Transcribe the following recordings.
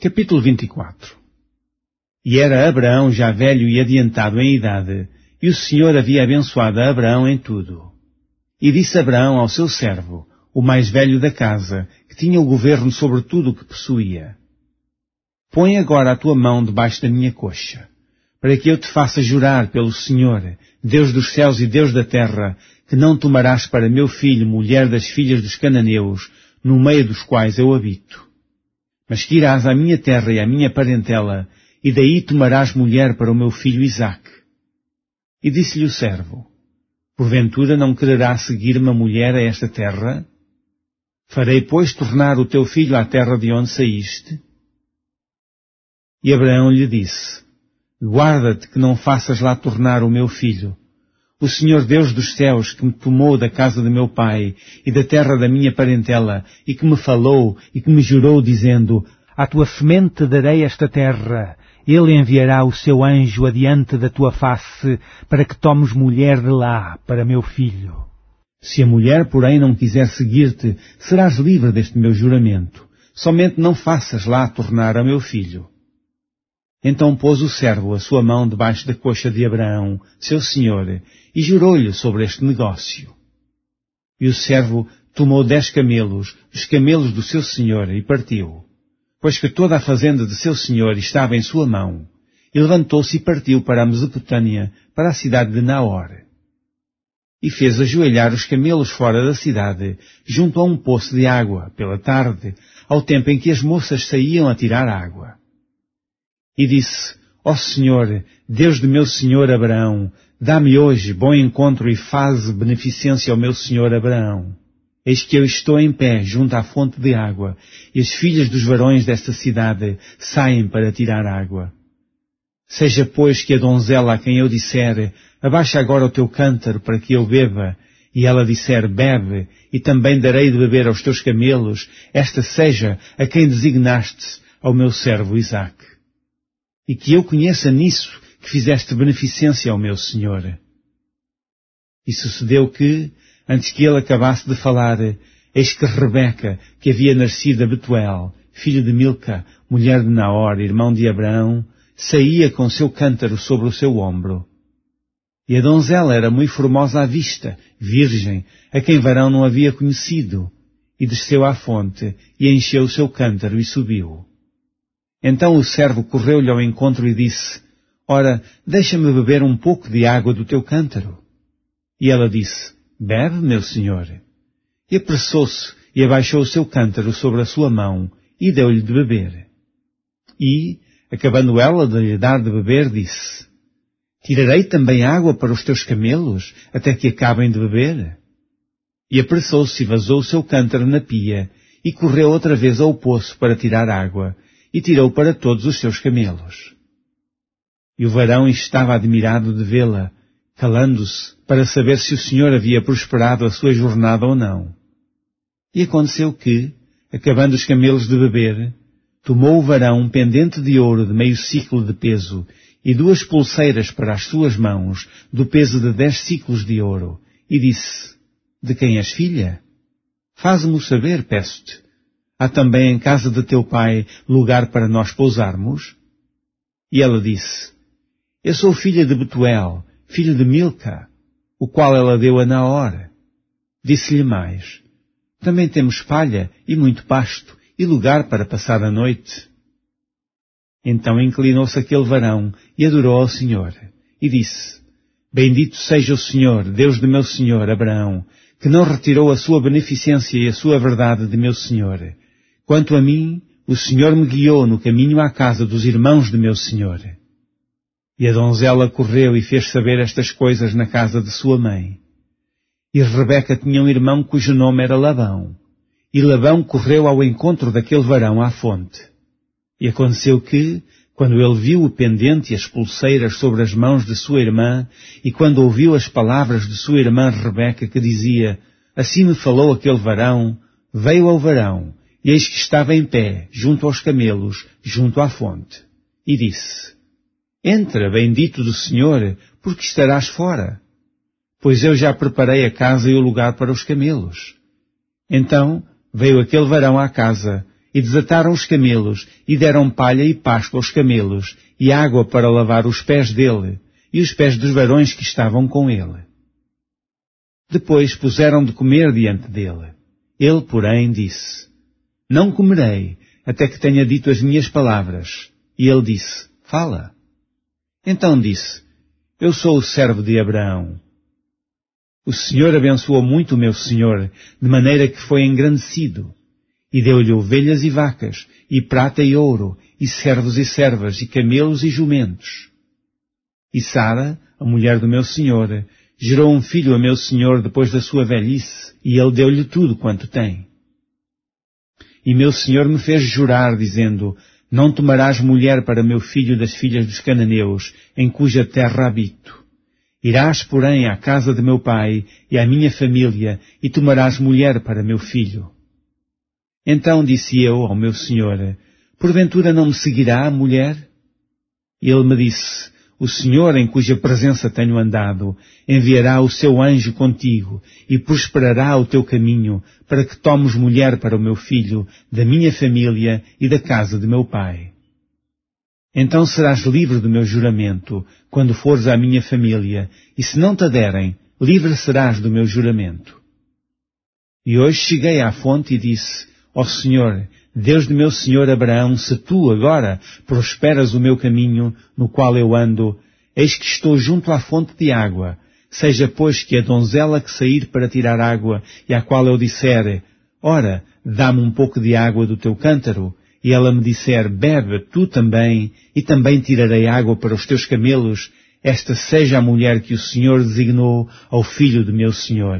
Capítulo 24. E era Abraão já velho e adiantado em idade, e o Senhor havia abençoado a Abraão em tudo. E disse Abraão ao seu servo, o mais velho da casa, que tinha o governo sobre tudo o que possuía: Põe agora a tua mão debaixo da minha coxa, para que eu te faça jurar pelo Senhor, Deus dos céus e Deus da terra, que não tomarás para meu filho mulher das filhas dos cananeus, no meio dos quais eu habito. Mas que irás à minha terra e à minha parentela, e daí tomarás mulher para o meu filho Isaque. E disse-lhe o servo: Porventura não quererá seguir-me a mulher a esta terra? Farei, pois, tornar o teu filho à terra de onde saíste? E Abraão lhe disse: Guarda-te que não faças lá tornar o meu filho. O Senhor Deus dos céus, que me tomou da casa de meu pai e da terra da minha parentela, e que me falou e que me jurou, dizendo: À tua semente darei esta terra. Ele enviará o seu anjo adiante da tua face, para que tomes mulher de lá, para meu filho. Se a mulher, porém, não quiser seguir-te, serás livre deste meu juramento. Somente não faças lá tornar a meu filho. Então pôs o servo a sua mão debaixo da coxa de Abraão, seu senhor, e jurou-lhe sobre este negócio. E o servo tomou 10 camelos, os camelos do seu senhor, e partiu, pois que toda a fazenda de seu senhor estava em sua mão, e levantou-se e partiu para a Mesopotâmia, para a cidade de Naor. E fez ajoelhar os camelos fora da cidade, junto a um poço de água, pela tarde, ao tempo em que as moças saíam a tirar água. E disse: Ó Senhor, Deus de meu senhor Abraão, dá-me hoje bom encontro e faze beneficência ao meu senhor Abraão. Eis que eu estou em pé junto à fonte de água, e as filhas dos varões desta cidade saem para tirar água. Seja, pois, que a donzela a quem eu disser: Abaixa agora o teu cântaro para que eu beba, e ela disser: Bebe, e também darei de beber aos teus camelos, esta seja a quem designaste ao meu servo Isaque. E que eu conheça nisso que fizeste beneficência ao meu senhor. E sucedeu que, antes que ele acabasse de falar, eis que Rebeca, que havia nascido a Betuel, filho de Milca, mulher de Naor, irmão de Abraão, saía com seu cântaro sobre o seu ombro. E a donzela era muito formosa à vista, virgem, a quem varão não havia conhecido, e desceu à fonte, e encheu o seu cântaro e subiu. Então o servo correu-lhe ao encontro e disse: Ora, deixa-me beber um pouco de água do teu cântaro. E ela disse: Bebe, meu senhor. E apressou-se e abaixou o seu cântaro sobre a sua mão e deu-lhe de beber. E, acabando ela de lhe dar de beber, disse: Tirarei também água para os teus camelos, até que acabem de beber. E apressou-se e vazou o seu cântaro na pia, e correu outra vez ao poço para tirar água, e tirou para todos os seus camelos. E o varão estava admirado de vê-la, calando-se, para saber se o Senhor havia prosperado a sua jornada ou não. E aconteceu que, acabando os camelos de beber, tomou o varão um pendente de ouro de meio siclo de peso, e 2 pulseiras para as suas mãos, do peso de 10 siclos de ouro, e disse: De quem és filha? Faze-mo saber, peço-te. Há também em casa de teu pai lugar para nós pousarmos? E ela disse: Eu sou filha de Betuel, filho de Milca, o qual ela deu a Naor. Disse-lhe mais: Também temos palha e muito pasto, e lugar para passar a noite. Então inclinou-se aquele varão e adorou ao Senhor, e disse: Bendito seja o Senhor, Deus de meu senhor Abraão, que não retirou a sua beneficência e a sua verdade de meu senhor. Quanto a mim, o Senhor me guiou no caminho à casa dos irmãos de meu senhor. E a donzela correu e fez saber estas coisas na casa de sua mãe. E Rebeca tinha um irmão cujo nome era Labão. E Labão correu ao encontro daquele varão à fonte. E aconteceu que, quando ele viu o pendente e as pulseiras sobre as mãos de sua irmã, e quando ouviu as palavras de sua irmã Rebeca, que dizia: Assim me falou aquele varão, veio ao varão, e eis que estava em pé, junto aos camelos, junto à fonte. E disse: Entra, bendito do Senhor, porque estarás fora. Pois eu já preparei a casa e o lugar para os camelos. Então veio aquele varão à casa, E desataram os camelos, e deram palha e pasto aos camelos, e água para lavar os pés dele, e os pés dos varões que estavam com ele. Depois puseram de comer diante dele. Ele, porém, disse: Não comerei, até que tenha dito as minhas palavras. E ele disse: Fala. Então disse: Eu sou o servo de Abraão. O Senhor abençoou muito o meu senhor, de maneira que foi engrandecido, e deu-lhe ovelhas e vacas, e prata e ouro, e servos e servas, e camelos e jumentos. E Sara, a mulher do meu senhor, gerou um filho a meu senhor depois da sua velhice, e ele deu-lhe tudo quanto tem. E meu senhor me fez jurar, dizendo: Não tomarás mulher para meu filho das filhas dos cananeus, em cuja terra habito. Irás, porém, à casa de meu pai e à minha família, e tomarás mulher para meu filho. Então disse eu ao meu senhor: Porventura não me seguirá a mulher? E ele me disse: O Senhor, em cuja presença tenho andado, enviará o seu anjo contigo, e prosperará o teu caminho, para que tomes mulher para o meu filho, da minha família e da casa de meu pai. Então serás livre do meu juramento, quando fores à minha família, e se não te derem, livre serás do meu juramento. E hoje cheguei à fonte e disse: Ó Senhor, Deus de meu senhor Abraão, se tu agora prosperas o meu caminho, no qual eu ando, eis que estou junto à fonte de água. Seja, pois, que a donzela que sair para tirar água, e à qual eu disser: Ora, dá-me um pouco de água do teu cântaro, e ela me disser: Bebe tu também, e também tirarei água para os teus camelos, esta seja a mulher que o Senhor designou ao filho de meu senhor.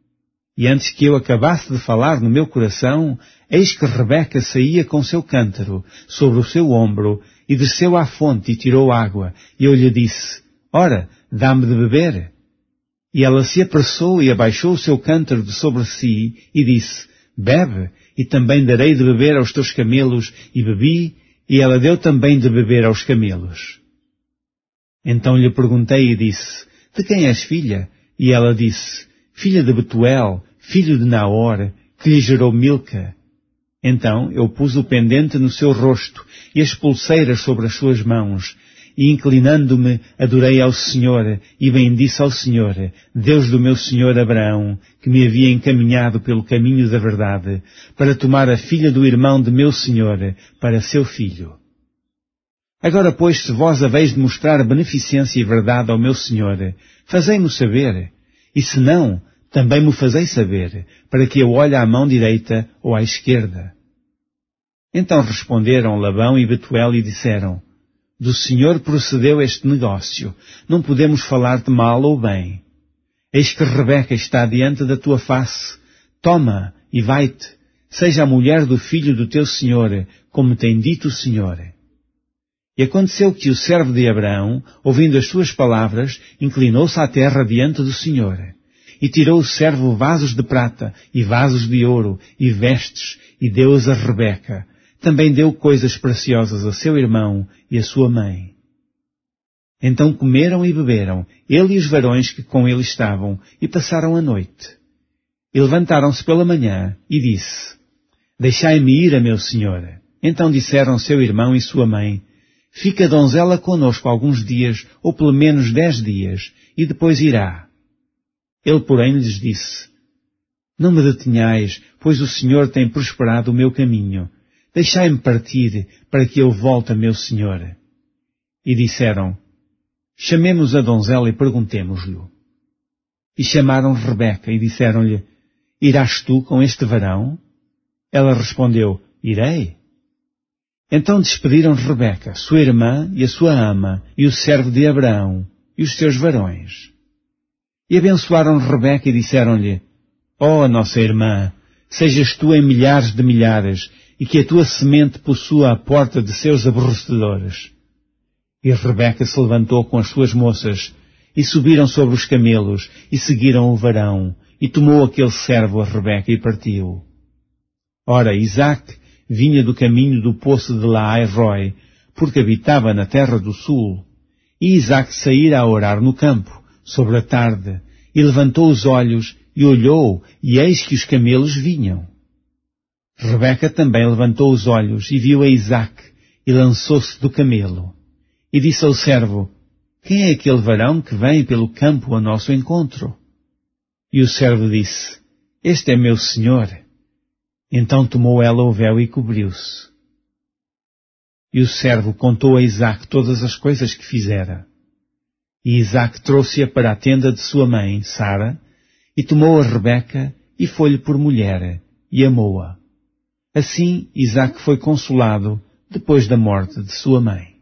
E antes que eu acabasse de falar no meu coração, eis que Rebeca saía com seu cântaro sobre o seu ombro, e desceu à fonte e tirou água. E eu lhe disse: Ora, dá-me de beber. E ela se apressou e abaixou o seu cântaro de sobre si, e disse: Bebe, e também darei de beber aos teus camelos. E bebi, e ela deu também de beber aos camelos. Então lhe perguntei e disse: De quem és filha? E ela disse: Filha de Betuel, filho de Naor, que lhe gerou Milca. Então eu pus o pendente no seu rosto e as pulseiras sobre as suas mãos, e inclinando-me adorei ao Senhor e bendisse ao Senhor, Deus do meu senhor Abraão, que me havia encaminhado pelo caminho da verdade, para tomar a filha do irmão de meu senhor para seu filho. Agora, pois, se vós haveis de mostrar beneficência e verdade ao meu senhor, fazei-mo saber. E se não, também me fazei saber, para que eu olhe à mão direita ou à esquerda. Então responderam Labão e Betuel e disseram: Do Senhor procedeu este negócio, não podemos falar-te mal ou bem. Eis que Rebeca está diante da tua face, toma e vai-te, seja a mulher do filho do teu senhor, como tem dito o Senhor. E aconteceu que o servo de Abraão, ouvindo as suas palavras, inclinou-se à terra diante do Senhor. E tirou o servo vasos de prata, e vasos de ouro, e vestes, e deu-os a Rebeca. Também deu coisas preciosas a seu irmão e a sua mãe. Então comeram e beberam, ele e os varões que com ele estavam, e passaram a noite. E levantaram-se pela manhã, e disse: Deixai-me ir a meu senhor. Então disseram seu irmão e sua mãe: Fica a donzela conosco alguns dias, ou pelo menos 10 dias, e depois irá. Ele, porém, lhes disse: Não me detenhais, pois o Senhor tem prosperado o meu caminho. Deixai-me partir, para que eu volte a meu senhor. E disseram: Chamemos a donzela e perguntemos-lhe. E chamaram Rebeca e disseram-lhe: Irás tu com este varão? Ela respondeu: Irei. Então despediram Rebeca, sua irmã e a sua ama, e o servo de Abraão, e os seus varões. E abençoaram Rebeca e disseram-lhe: Ó nossa irmã, sejas tu em milhares de milhares, e que a tua semente possua a porta de seus aborrecedores. E Rebeca se levantou com as suas moças, e subiram sobre os camelos, e seguiram o varão, e tomou aquele servo a Rebeca e partiu. Ora, Isaque vinha do caminho do poço de Laai-Roi, porque habitava na terra do sul. E Isaque saíra a orar no campo, sobre a tarde, e levantou os olhos, e olhou, e eis que os camelos vinham. Rebeca também levantou os olhos e viu a Isaque e lançou-se do camelo. E disse ao servo, quem é aquele varão que vem pelo campo a nosso encontro? E o servo disse, este é meu senhor. Então tomou ela o véu e cobriu-se. E o servo contou a Isaque todas as coisas que fizera. E Isaque trouxe-a para a tenda de sua mãe, Sara, e tomou a Rebeca e foi-lhe por mulher, e amou-a. Assim Isaque foi consolado depois da morte de sua mãe.